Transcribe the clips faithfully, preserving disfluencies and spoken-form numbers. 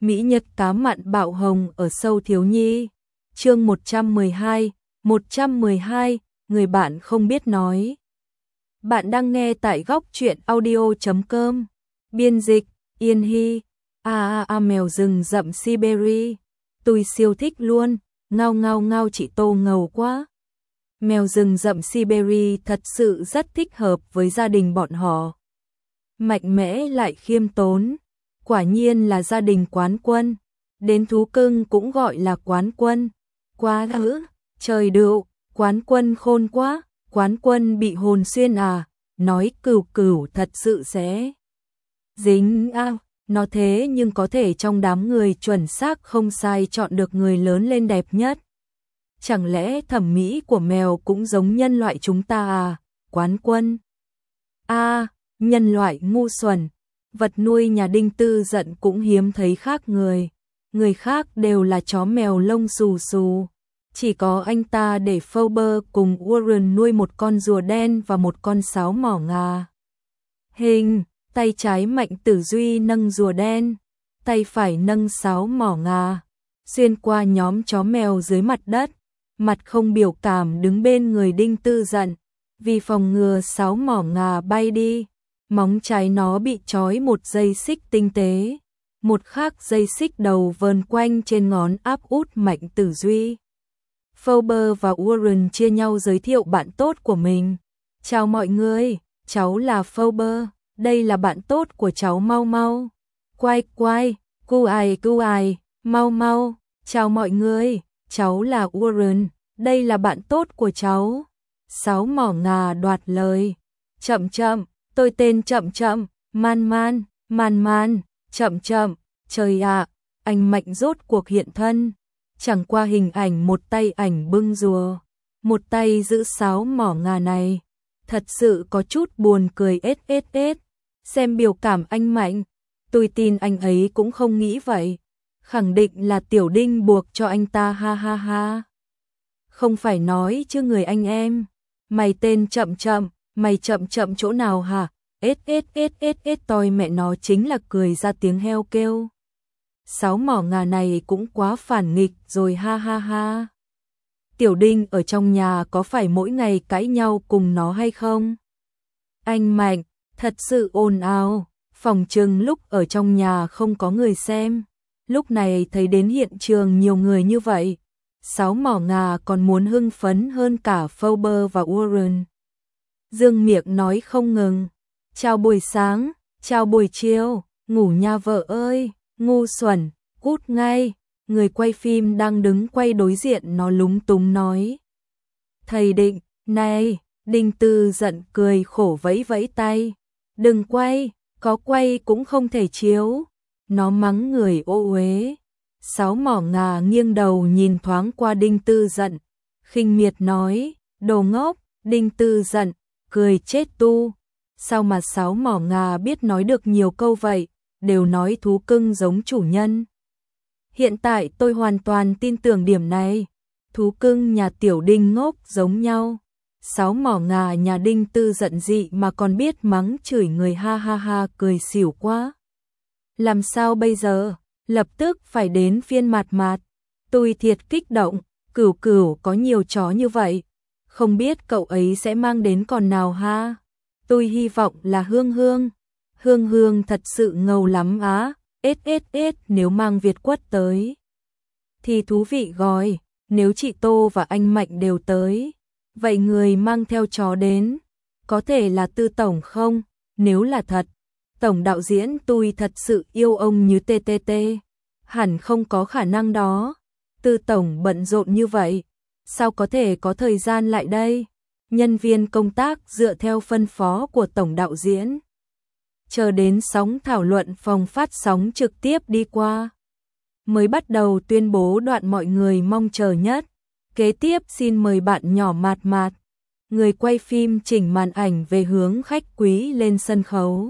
Mỹ Nhật cá mặn bạo hồng ở sâu thiếu nhi. Chương một trăm mười hai, một trăm mười hai, người bạn không biết nói. Bạn đang nghe tại góc truyện audio chấm com. Biên dịch Yên Hy. A a a mèo rừng rậm Siberia. Tôi siêu thích luôn, ngao ngao ngao chị Tô ngầu quá. Mèo rừng rậm Siberia thật sự rất thích hợp với gia đình bọn họ. Mạnh mẽ lại khiêm tốn, quả nhiên là gia đình quán quân. Đến thú cưng cũng gọi là quán quân. Quá ư, trời đựu, quán quân khôn quá, quán quân bị hồn xuyên à, nói cừu cừu thật sự sẽ dính à, nó thế nhưng có thể trong đám người chuẩn xác không sai chọn được người lớn lên đẹp nhất. Chẳng lẽ thẩm mỹ của mèo cũng giống nhân loại chúng ta à, quán quân? A, à, nhân loại ngu xuẩn, vật nuôi nhà Đinh Tư Dận cũng hiếm thấy khác người. Người khác đều là chó mèo lông xù xù. Chỉ có anh ta để Phoebe cùng Warren nuôi một con rùa đen và một con sáo mỏ ngà. Hình, tay trái Mạnh Tử Duy nâng rùa đen, tay phải nâng sáo mỏ ngà, xuyên qua nhóm chó mèo dưới mặt đất, mặt không biểu cảm đứng bên người Đinh Tư Dận, vì phòng ngừa sáo mỏ ngà bay đi, móng trái nó bị trói một dây xích tinh tế, một khác dây xích đầu vờn quanh trên ngón áp út Mạnh Tử Duy. Phoebe và Warren chia nhau giới thiệu bạn tốt của mình. Chào mọi người, cháu là Phoebe, đây là bạn tốt của cháu Mau Mau. Quay quay, cu ai cu ai, Mau Mau, chào mọi người, cháu là Warren, đây là bạn tốt của cháu. Sáo mỏ ngà đoạt lời. Chậm chậm, tôi tên Chậm Chậm, Man Man, Man Man, Chậm Chậm, trời ạ, anh Mạnh rốt cuộc hiện thân. Chẳng qua hình ảnh một tay ảnh bưng rùa, một tay giữ sáo mỏ ngà này, thật sự có chút buồn cười ết ết ết. Xem biểu cảm anh Mạnh, tôi tin anh ấy cũng không nghĩ vậy, khẳng định là Tiểu Đinh buộc cho anh ta ha ha ha. Không phải nói chứ người anh em, mày tên Chậm Chậm, mày chậm chậm chỗ nào hả? Ết ết ết ết ết toi mẹ nó chính là cười ra tiếng heo kêu. Sáo mỏ ngà này cũng quá phản nghịch rồi ha ha ha. Tiểu Đinh ở trong nhà có phải mỗi ngày cãi nhau cùng nó hay không? Anh Mạnh, thật sự ồn ào, phòng trừng lúc ở trong nhà không có người xem. Lúc này thấy đến hiện trường nhiều người như vậy, sáo mỏ ngà còn muốn hưng phấn hơn cả Phoebe và Warren. Dương miệng nói không ngừng. Chào buổi sáng, chào buổi chiều, ngủ nha vợ ơi, ngu xuẩn, cút ngay. Người quay phim đang đứng quay đối diện nó lúng túng nói. Thầy Định, này, Đinh Tư Dận cười khổ vẫy vẫy tay. Đừng quay, có quay cũng không thể chiếu. Nó mắng người ô uế. Sáo mỏ ngà nghiêng đầu nhìn thoáng qua Đinh Tư Dận, khinh miệt nói, đồ ngốc. Đinh Tư Dận cười chết tu. Sao mà sáo mỏ ngà biết nói được nhiều câu vậy, đều nói thú cưng giống chủ nhân. Hiện tại tôi hoàn toàn tin tưởng điểm này, thú cưng nhà Tiểu Đinh ngốc giống nhau. Sáo mỏ ngà nhà Đinh Tư Dận dị mà còn biết mắng chửi người ha ha ha cười xỉu quá. Làm sao bây giờ, lập tức phải đến phiên Mạt Mạt. Tôi thiệt kích động, Cửu Cửu có nhiều chó như vậy, không biết cậu ấy sẽ mang đến con nào ha. Tôi hy vọng là Hương Hương. Hương Hương thật sự ngầu lắm á, ết ết ết nếu mang Việt Quất tới thì thú vị gọi, nếu chị Tô và anh Mạnh đều tới, vậy người mang theo chó đến, có thể là Tư Tổng không? Nếu là thật, Tổng đạo diễn tôi thật sự yêu ông như tê tê tê, hẳn không có khả năng đó. Tư Tổng bận rộn như vậy, sao có thể có thời gian lại đây? Nhân viên công tác dựa theo phân phó của Tổng đạo diễn. Chờ đến sóng thảo luận phòng phát sóng trực tiếp đi qua, mới bắt đầu tuyên bố đoạn mọi người mong chờ nhất. Kế tiếp xin mời bạn nhỏ Mạt Mạt. Người quay phim chỉnh màn ảnh về hướng khách quý lên sân khấu.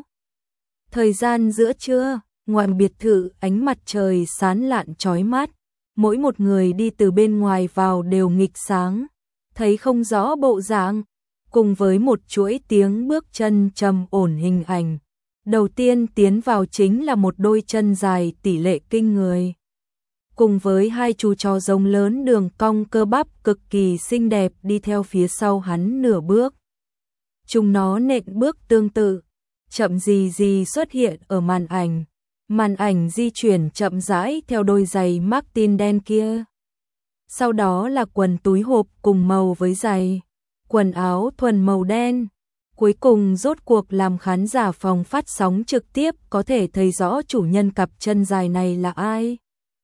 Thời gian giữa trưa, ngoài biệt thự ánh mặt trời sáng lạn chói mắt. Mỗi một người đi từ bên ngoài vào đều nghịch sáng, thấy không rõ bộ dạng, cùng với một chuỗi tiếng bước chân trầm ổn hình ảnh. Đầu tiên tiến vào chính là một đôi chân dài tỷ lệ kinh người. Cùng với hai chú chó giống lớn đường cong cơ bắp cực kỳ xinh đẹp đi theo phía sau hắn nửa bước. Chúng nó nện bước tương tự, chậm gì gì xuất hiện ở màn ảnh. Màn ảnh di chuyển chậm rãi theo đôi giày Martin đen kia. Sau đó là quần túi hộp cùng màu với giày, quần áo thuần màu đen. Cuối cùng rốt cuộc làm khán giả phòng phát sóng trực tiếp có thể thấy rõ chủ nhân cặp chân dài này là ai.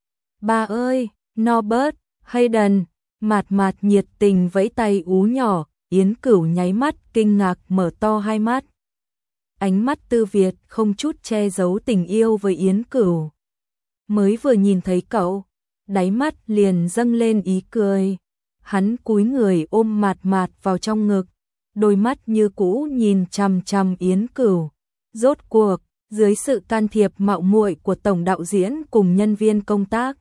Ba ơi, Norbert, Hayden, Mạt Mạt nhiệt tình vẫy tay ú nhỏ, Yến Cửu nháy mắt kinh ngạc mở to hai mắt. Ánh mắt Tư Việt không chút che giấu tình yêu với Yến Cửu. Mới vừa nhìn thấy cậu, đáy mắt liền dâng lên ý cười. Hắn cúi người ôm Mạt Mạt vào trong ngực, đôi mắt như cũ nhìn chằm chằm Yến Cửu. Rốt cuộc, dưới sự can thiệp mạo muội của tổng đạo diễn cùng nhân viên công tác,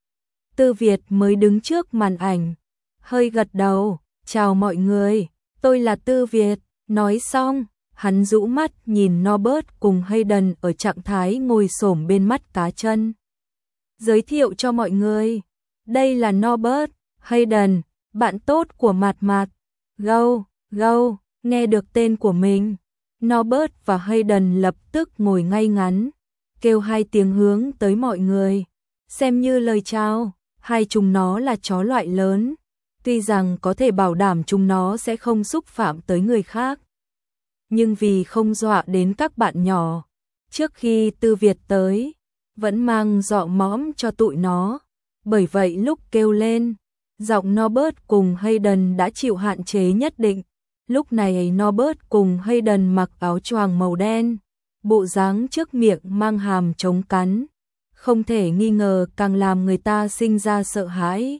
Tư Việt mới đứng trước màn ảnh, hơi gật đầu, chào mọi người, tôi là Tư Việt. Nói xong, hắn rũ mắt nhìn Norbert cùng Hayden ở trạng thái ngồi xổm bên mắt cá chân. Giới thiệu cho mọi người, đây là Norbert, Hayden, bạn tốt của Mạt Mạt. Gâu, gâu, nghe được tên của mình, Norbert và Hayden lập tức ngồi ngay ngắn, kêu hai tiếng hướng tới mọi người, xem như lời chào. Hai chúng nó là chó loại lớn, tuy rằng có thể bảo đảm chúng nó sẽ không xúc phạm tới người khác, nhưng vì không dọa đến các bạn nhỏ, trước khi Tư Việt tới, vẫn mang dọ mõm cho tụi nó. Bởi vậy lúc kêu lên, giọng Norbert cùng Hayden đã chịu hạn chế nhất định. Lúc này Norbert cùng Hayden mặc áo choàng màu đen, bộ dáng trước miệng mang hàm chống cắn, không thể nghi ngờ càng làm người ta sinh ra sợ hãi.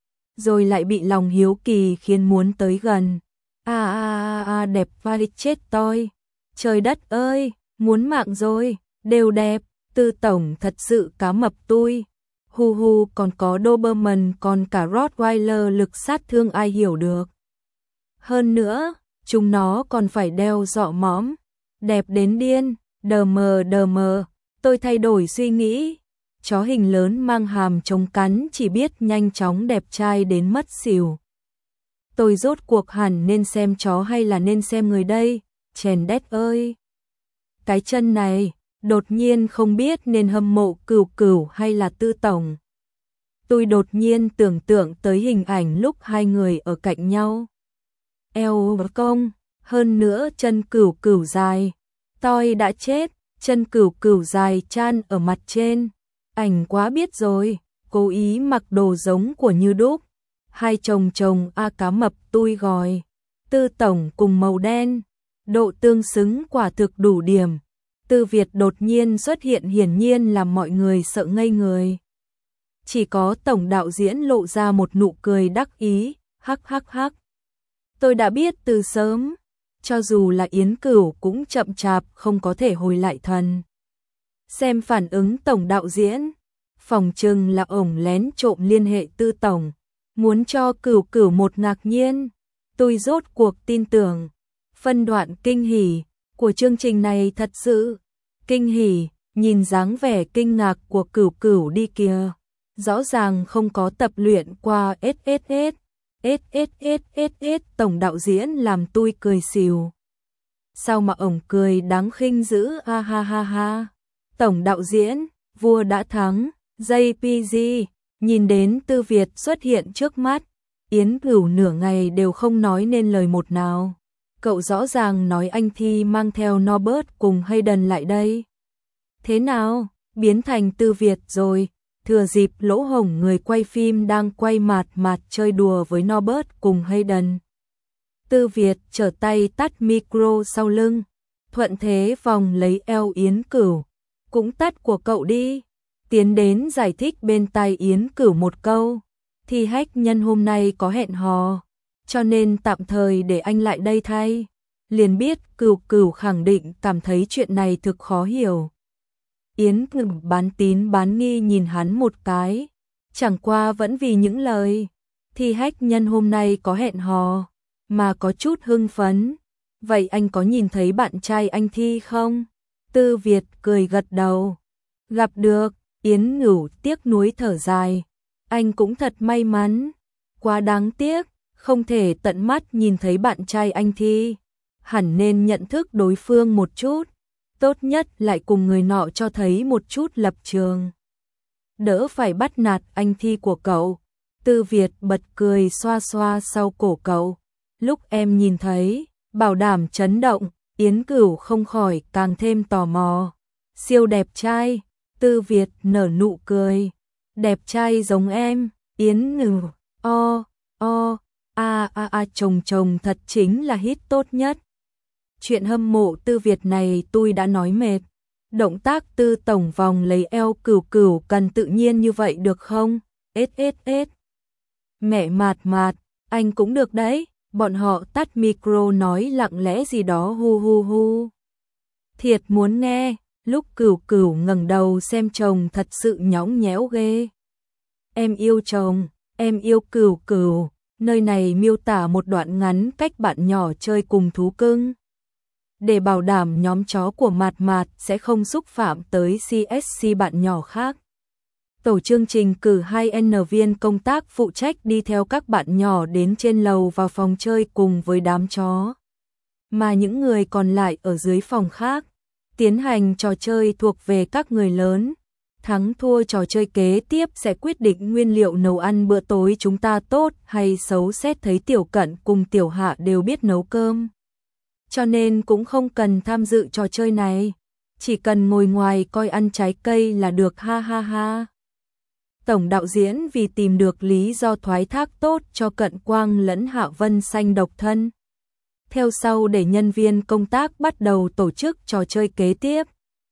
Rồi lại bị lòng hiếu kỳ khiến muốn tới gần. A a a a đẹp vai chết tôi. Trời đất ơi, muốn mạng rồi, đều đẹp, Tư tổng thật sự cá mập tui. Hu hu, còn có Doberman, còn cả Rottweiler lực sát thương ai hiểu được. Hơn nữa, chúng nó còn phải đeo dọ mõm, đẹp đến điên, đờ mờ đờ mờ, tôi thay đổi suy nghĩ. Chó hình lớn mang hàm chống cắn chỉ biết nhanh chóng đẹp trai đến mất xỉu. Tôi rốt cuộc hẳn nên xem chó hay là nên xem người đây, chèn đét ơi. Cái chân này, đột nhiên không biết nên hâm mộ Cửu Cửu hay là Tư tổng. Tôi đột nhiên tưởng tượng tới hình ảnh lúc hai người ở cạnh nhau. Eo công, hơn nữa chân Cửu Cửu dài. Tôi đã chết, chân Cửu Cửu dài chan ở mặt trên. Ảnh quá biết rồi, cố ý mặc đồ giống của Như Đúc. Hai chồng chồng a cá mập tui gòi. Tư tổng cùng màu đen, độ tương xứng quả thực đủ điểm. Tư Việt đột nhiên xuất hiện hiển nhiên làm mọi người sợ ngây người. Chỉ có tổng đạo diễn lộ ra một nụ cười đắc ý, hắc hắc hắc. Tôi đã biết từ sớm, cho dù là Yến Cửu cũng chậm chạp không có thể hồi lại thần. Xem phản ứng tổng đạo diễn, phòng chừng là ổng lén trộm liên hệ Tư tổng, muốn cho Cửu Cửu một ngạc nhiên. Tôi rốt cuộc tin tưởng, phân đoạn kinh hỉ của chương trình này thật sự kinh hỉ, nhìn dáng vẻ kinh ngạc của Cửu Cửu đi kìa, rõ ràng không có tập luyện qua ét ét ét. ét ét ét ét ét tổng đạo diễn làm tôi cười xỉu. Sao mà ổng cười đáng khinh dữ, a ha ha ha. Tổng đạo diễn, vua đã thắng, gi pê giê, nhìn đến Tư Việt xuất hiện trước mắt, Yến Cửu nửa ngày đều không nói nên lời một nào. Cậu rõ ràng nói anh Thi mang theo Norbert cùng Hayden lại đây. Thế nào, biến thành Tư Việt rồi, thừa dịp lỗ hổng người quay phim đang quay mạt mạt chơi đùa với Norbert cùng Hayden. Tư Việt trở tay tắt micro sau lưng, thuận thế vòng lấy eo Yến Cửu. Cũng tắt của cậu đi, tiến đến giải thích bên tai Yến Cửu một câu. Thì hách nhân hôm nay có hẹn hò, cho nên tạm thời để anh lại đây thay. Liền biết Cửu Cửu khẳng định cảm thấy chuyện này thực khó hiểu. Yến Cửu bán tín bán nghi nhìn hắn một cái, chẳng qua vẫn vì những lời thì hách nhân hôm nay có hẹn hò mà có chút hưng phấn. Vậy anh có nhìn thấy bạn trai anh Thi không? Tư Việt cười gật đầu. Gặp được, Yến Ngửu tiếc nuối thở dài. Anh cũng thật may mắn. Quá đáng tiếc, không thể tận mắt nhìn thấy bạn trai anh thi. Hẳn nên nhận thức đối phương một chút. Tốt nhất lại cùng người nọ cho thấy một chút lập trường. Đỡ phải bắt nạt anh thi của cậu. Tư Việt bật cười xoa xoa sau cổ cậu. Lúc em nhìn thấy, bảo đảm chấn động, Yến Cửu không khỏi càng thêm tò mò. Siêu đẹp trai, Tư Việt nở nụ cười. Đẹp trai giống em, Yến Ngửu, o, o, a a a chồng chồng thật chính là hit tốt nhất. Chuyện hâm mộ Tư Việt này tôi đã nói mệt. Động tác Tư tổng vòng lấy eo Cửu Cửu cần tự nhiên như vậy được không? Ết ết ết. Mẹ mạt mạt, anh cũng được đấy. Bọn họ tắt micro nói lặng lẽ gì đó hu hu hu. Thiệt muốn nghe, lúc Cửu Cửu ngẩng đầu xem chồng thật sự nhõng nhẽo ghê. Em yêu chồng, em yêu Cửu Cửu. Nơi này miêu tả một đoạn ngắn cách bạn nhỏ chơi cùng thú cưng. Để bảo đảm nhóm chó của Mạt Mạt sẽ không xúc phạm tới xê ét xê bạn nhỏ khác. Tổ chương trình cử hai en viên công tác phụ trách đi theo các bạn nhỏ đến trên lầu vào phòng chơi cùng với đám chó. Mà những người còn lại ở dưới phòng khác, tiến hành trò chơi thuộc về các người lớn. Thắng thua trò chơi kế tiếp sẽ quyết định nguyên liệu nấu ăn bữa tối chúng ta tốt hay xấu. Xét thấy Tiểu Cận cùng Tiểu Hạ đều biết nấu cơm, cho nên cũng không cần tham dự trò chơi này. Chỉ cần ngồi ngoài coi ăn trái cây là được, ha ha ha. Tổng đạo diễn vì tìm được lý do thoái thác tốt cho Cận Quang lẫn Hạ Vân Xanh độc thân. Theo sau để nhân viên công tác bắt đầu tổ chức trò chơi kế tiếp.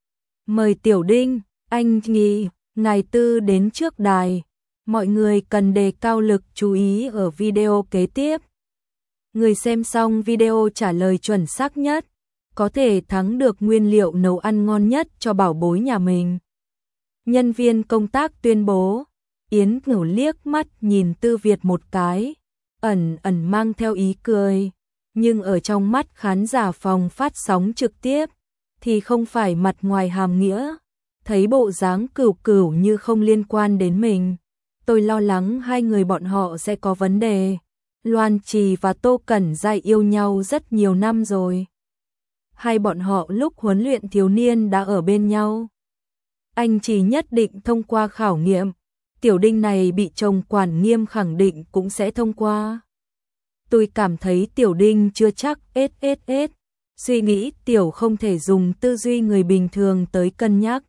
Mời Tiểu Đinh, anh Nhị, Ngài Tư đến trước đài. Mọi người cần đề cao lực chú ý ở video kế tiếp. Người xem xong video trả lời chuẩn xác nhất, có thể thắng được nguyên liệu nấu ăn ngon nhất cho bảo bối nhà mình. Nhân viên công tác tuyên bố. Yến Ngửu liếc mắt nhìn Tư Việt một cái, ẩn ẩn mang theo ý cười. Nhưng ở trong mắt khán giả phòng phát sóng trực tiếp, thì không phải mặt ngoài hàm nghĩa. Thấy bộ dáng Cửu Cửu như không liên quan đến mình, tôi lo lắng hai người bọn họ sẽ có vấn đề. Loan Trì và Tô Cẩn Giai yêu nhau rất nhiều năm rồi. Hai bọn họ lúc huấn luyện thiếu niên đã ở bên nhau. Anh chỉ nhất định thông qua khảo nghiệm. Tiểu Đinh này bị chồng quản nghiêm khẳng định cũng sẽ thông qua. Tôi cảm thấy Tiểu Đinh chưa chắc. ết ết ết. Suy nghĩ Tiểu không thể dùng tư duy người bình thường tới cân nhắc.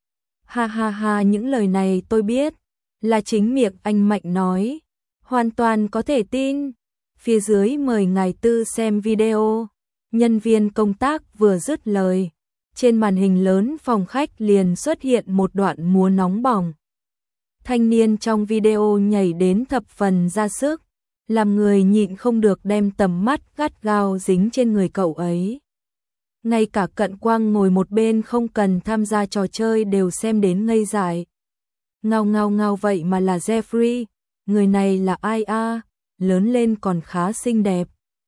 Ha ha ha, những lời này tôi biết, là chính miệng anh Mạnh nói. Hoàn toàn có thể tin. Phía dưới mời Ngài Tư xem video. Nhân viên công tác vừa dứt lời, trên màn hình lớn phòng khách liền xuất hiện một đoạn múa nóng bỏng. Thanh niên trong video nhảy đến thập phần ra sức, làm người nhịn không được đem tầm mắt gắt gao dính trên người cậu ấy. Ngay cả Cận Quang ngồi một bên không cần tham gia trò chơi đều xem đến ngây dại. Ngao ngao ngao, vậy mà là Jeffrey, người này là ai a? Lớn lên còn khá xinh đẹp.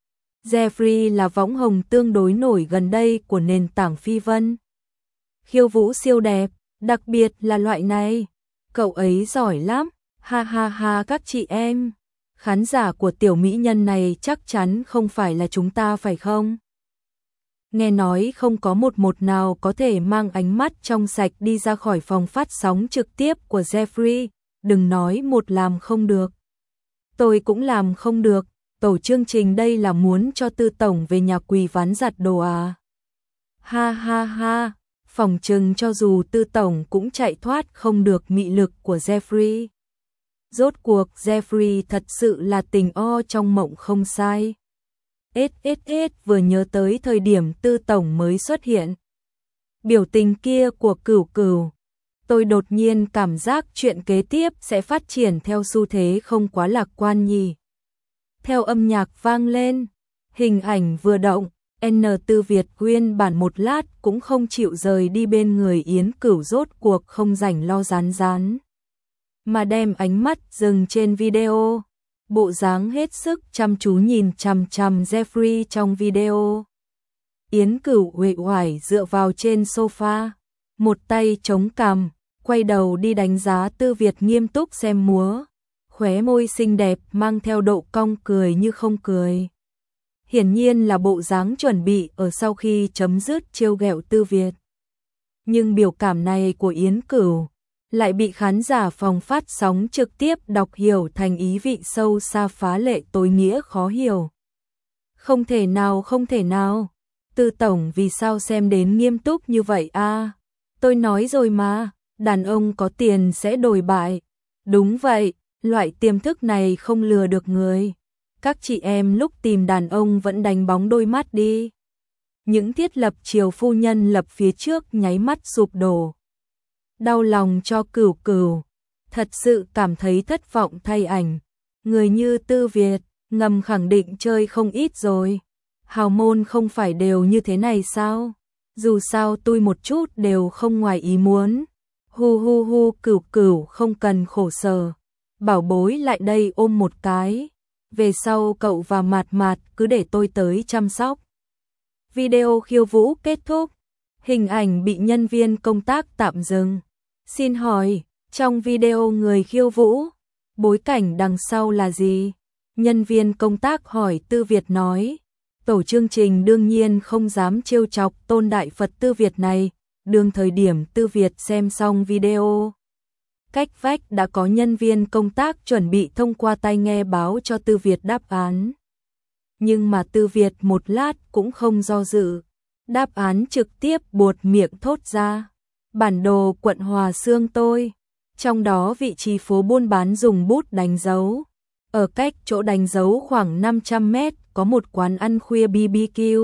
Jeffrey là võng hồng tương đối nổi gần đây của nền tảng Phi Vân. Khiêu vũ siêu đẹp, đặc biệt là loại này. Cậu ấy giỏi lắm, ha ha ha các chị em. Khán giả của tiểu mỹ nhân này chắc chắn không phải là chúng ta phải không? Nghe nói không có một một nào có thể mang ánh mắt trong sạch đi ra khỏi phòng phát sóng trực tiếp của Jeffrey. Đừng nói một làm không được, tôi cũng làm không được. Tổ chương trình đây là muốn cho Tư tổng về nhà quỳ ván giặt đồ à? Ha ha ha, phòng chừng cho dù Tư tổng cũng chạy thoát không được mị lực của Jeffrey. Rốt cuộc Jeffrey thật sự là tình o trong mộng không sai. Ết ết ết, vừa nhớ tới thời điểm Tư tổng mới xuất hiện, biểu tình kia của Cửu Cửu, tôi đột nhiên cảm giác chuyện kế tiếp sẽ phát triển theo xu thế không quá lạc quan nhỉ. Theo âm nhạc vang lên, hình ảnh vừa động, N Tư Việt nguyên bản một lát cũng không chịu rời đi bên người Yến Cửu, rốt cuộc không rảnh lo rán rán, mà đem ánh mắt dừng trên video, bộ dáng hết sức chăm chú nhìn chằm chằm Jeffrey trong video. Yến Cửu uể oải dựa vào trên sofa, một tay chống cằm, quay đầu đi đánh giá Tư Việt nghiêm túc xem múa, khóe môi xinh đẹp mang theo độ cong cười như không cười. Hiển nhiên là bộ dáng chuẩn bị ở sau khi chấm dứt trêu ghẹo Tư Việt. Nhưng biểu cảm này của Yến Cửu lại bị khán giả phòng phát sóng trực tiếp đọc hiểu thành ý vị sâu xa phá lệ tối nghĩa khó hiểu. Không thể nào, không thể nào. Tư tổng vì sao xem đến nghiêm túc như vậy a? À, tôi nói rồi mà, đàn ông có tiền sẽ đổi bại. Đúng vậy, loại tiềm thức này không lừa được người. Các chị em lúc tìm đàn ông vẫn đánh bóng đôi mắt đi. Những thiết lập chiều phu nhân lập phía trước nháy mắt sụp đổ. Đau lòng cho Cửu Cửu, thật sự cảm thấy thất vọng thay ảnh. Người như Tư Việt, ngầm khẳng định chơi không ít rồi. Hào môn không phải đều như thế này sao? Dù sao tôi một chút đều không ngoài ý muốn. Hu hu hu, Cửu Cửu không cần khổ sở. Bảo bối lại đây ôm một cái. Về sau cậu và Mạt Mạt cứ để tôi tới chăm sóc. Video khiêu vũ kết thúc. Hình ảnh bị nhân viên công tác tạm dừng. Xin hỏi, trong video người khiêu vũ, bối cảnh đằng sau là gì? Nhân viên công tác hỏi. Tư Việt nói, tổ chương trình đương nhiên không dám trêu chọc tôn đại Phật Tư Việt này. Đương thời điểm Tư Việt xem xong video, cách vách đã có nhân viên công tác chuẩn bị thông qua tai nghe báo cho Tư Việt đáp án. Nhưng mà Tư Việt một lát cũng không do dự, đáp án trực tiếp buột miệng thốt ra. Bản đồ quận Hòa Xương tôi, trong đó vị trí phố buôn bán dùng bút đánh dấu. Ở cách chỗ đánh dấu khoảng năm trăm mét có một quán ăn khuya bê bê quy,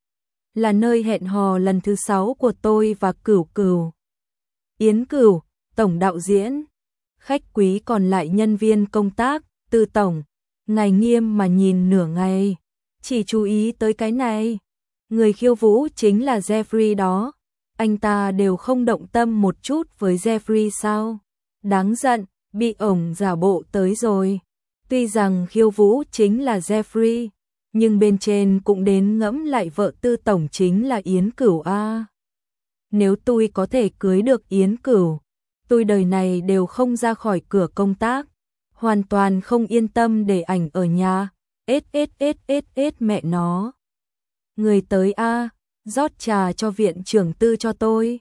là nơi hẹn hò lần thứ sáu của tôi và Cửu Cửu. Yến Cửu, tổng đạo diễn, khách quý còn lại nhân viên công tác. Tư tổng, ngài nghiêm mà nhìn nửa ngày, chỉ chú ý tới cái này. Người khiêu vũ chính là Jeffrey đó. Anh ta đều không động tâm một chút với Jeffrey sao? Đáng giận, bị ổng giả bộ tới rồi. Tuy rằng khiêu vũ chính là Jeffrey, nhưng bên trên cũng đến ngẫm lại vợ Tư tổng chính là Yến Cửu a. Nếu tôi có thể cưới được Yến Cửu, tôi đời này đều không ra khỏi cửa công tác, hoàn toàn không yên tâm để ảnh ở nhà. Ết ết ết ết ết mẹ nó. Người tới a, rót trà cho viện trưởng Tư cho tôi.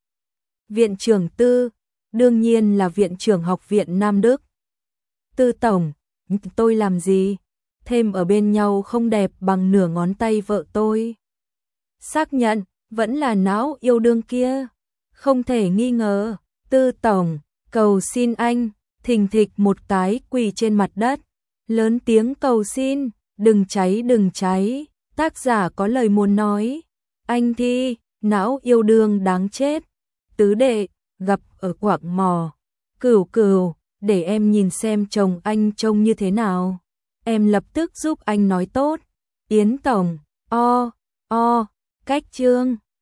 Viện trưởng Tư, đương nhiên là viện trưởng học viện Nam Đức. Tư tổng, tôi làm gì? Thêm ở bên nhau không đẹp bằng nửa ngón tay vợ tôi. Xác nhận, vẫn là não yêu đương kia. Không thể nghi ngờ. Tư tổng, cầu xin anh. Thình thịch một cái quỳ trên mặt đất, lớn tiếng cầu xin, đừng cháy đừng cháy. Tác giả có lời muốn nói. Anh Thi, não yêu đương đáng chết. Tứ đệ, gặp ở quạng mò. Cửu Cửu, để em nhìn xem chồng anh trông như thế nào. Em lập tức giúp anh nói tốt. Yến tổng, o, o, cách chương.